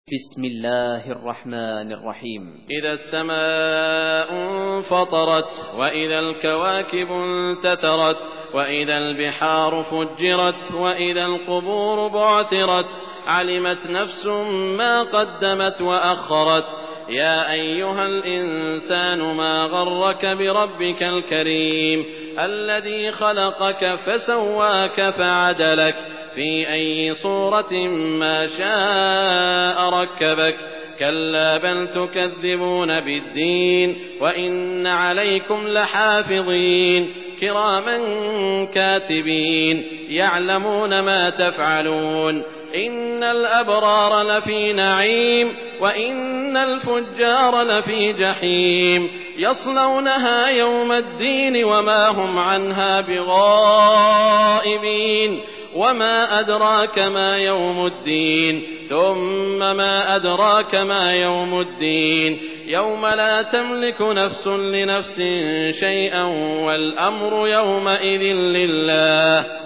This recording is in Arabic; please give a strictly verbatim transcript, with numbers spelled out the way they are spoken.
بسم الله الرحمن الرحيم. إذا السماء انفطرت وإذا الكواكب انتثرت وإذا البحار فجرت وإذا القبور بعثرت علمت نفس ما قدمت وأخرت. يا أيها الإنسان ما غرك بربك الكريم الذي خلقك فسواك فعدلك في أي صورة ما شاء ركبك. كلا بل تكذبون بالدين وإن عليكم لحافظين كراما كاتبين يعلمون ما تفعلون. إن الأبرار لفي نعيم وإن الفجار لفي جحيم يصلونها يوم الدين وما هم عنها بغائبين. وما أدراك ما يوم الدين ثم ما أدراك ما يوم الدين يوم لا تملك نفس لنفس شيئا والأمر يومئذ لله.